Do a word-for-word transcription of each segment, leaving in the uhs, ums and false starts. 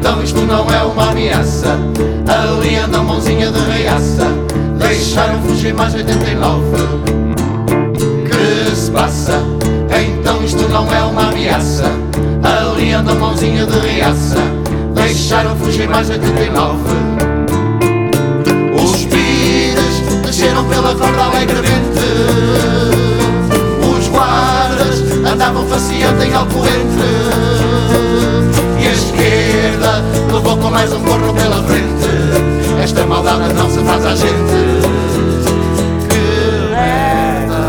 Então isto não é uma ameaça. Ali anda a mãozinha de reaça. Deixaram fugir mais oitenta e nove. Que se passa? Então isto não é uma ameaça. Ali anda a mãozinha de reaça. Deixaram fugir mais oitenta e nove. Os pires desceram pela corda alegremente. Os guardas andavam faceando em alcoente. E a esquerda levou com mais um corno pela frente. Esta maldade não se faz à gente. Que merda.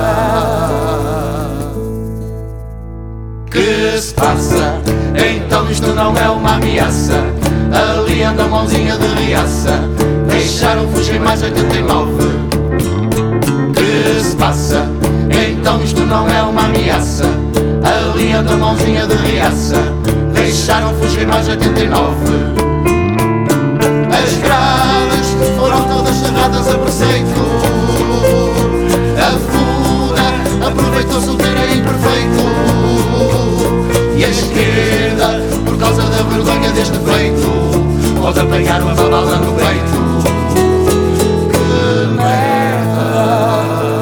Que se passa? Então isto não é uma ameaça. Ali anda a mãozinha de reaça. Deixaram fugir mais oitenta e nove. Que se passa? Então isto não é uma ameaça. Ali anda a mãozinha de reaça. Deixaram fugir mais oitenta e nove. As grades foram todas cerradas a preceito. A fura aproveitou-se o ter imperfeito. E a esquerda, por causa da vergonha deste feito, pode apanhar uma bala no peito. Que merda.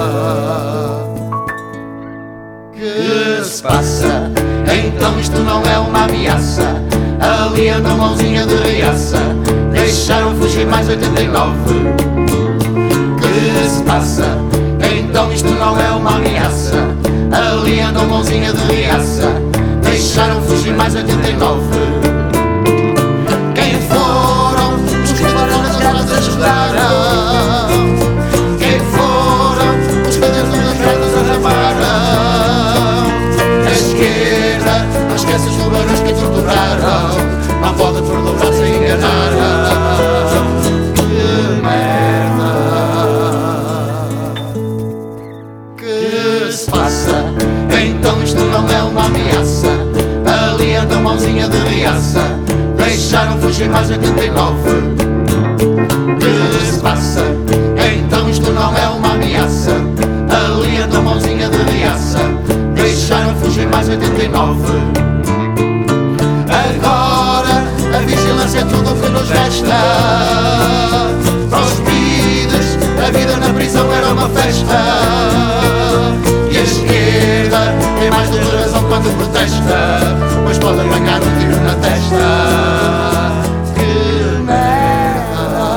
Que se passa? Então isto não é uma ameaça. Ali anda a mãozinha de reaça. Deixaram fugir mais oitenta e nove. Que se passa? Então isto não é uma ameaça. Ali anda a mãozinha de reaça. Deixaram fugir mais oitenta e nove. Quem foram os que foram nas gradas a escutaram? Quem foram os que dentro das gradas arramaram? A esquerda não esquece os tubarões que torturaram. Não pode perdoar se enganaram. Que merda. Que se passa? Então isto não é uma ameaça. Ali anda a mãozinha de reaça. Deixaram fugir mais oitenta e nove. Que se passa? Então isto não é uma ameaça. Ali anda a mãozinha de reaça. Deixaram fugir mais oitenta e nove. Agora a vigilância é tudo o que nos resta. Para os pides, a vida na prisão era uma festa. E a esquerda tem mais do que razão quando protesta, pois pode apanhar um tiro na testa. Que merda.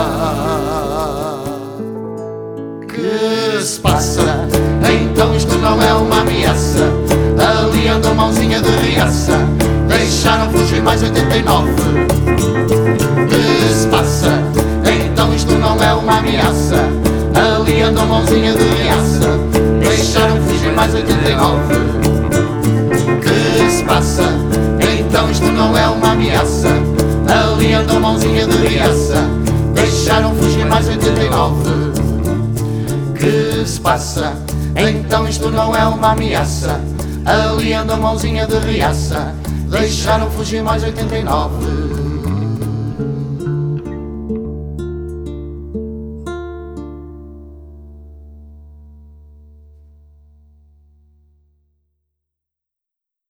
Que se passa? Então isto não é uma ameaça. Ali anda a mãozinha de reaça. Deixaram fugir mais oitenta e nove. Que se passa? Então isto não é uma ameaça. Ali anda a mãozinha de reaça. Deixaram fugir mais oitenta e nove. Que se passa? Então isto não é uma ameaça. Ali anda a mãozinha de reaça. Deixaram fugir mais oitenta e nove. Que se passa? Então isto não é uma ameaça. Ali anda a mãozinha de reaça. Deixaram fugir mais oitenta e nove.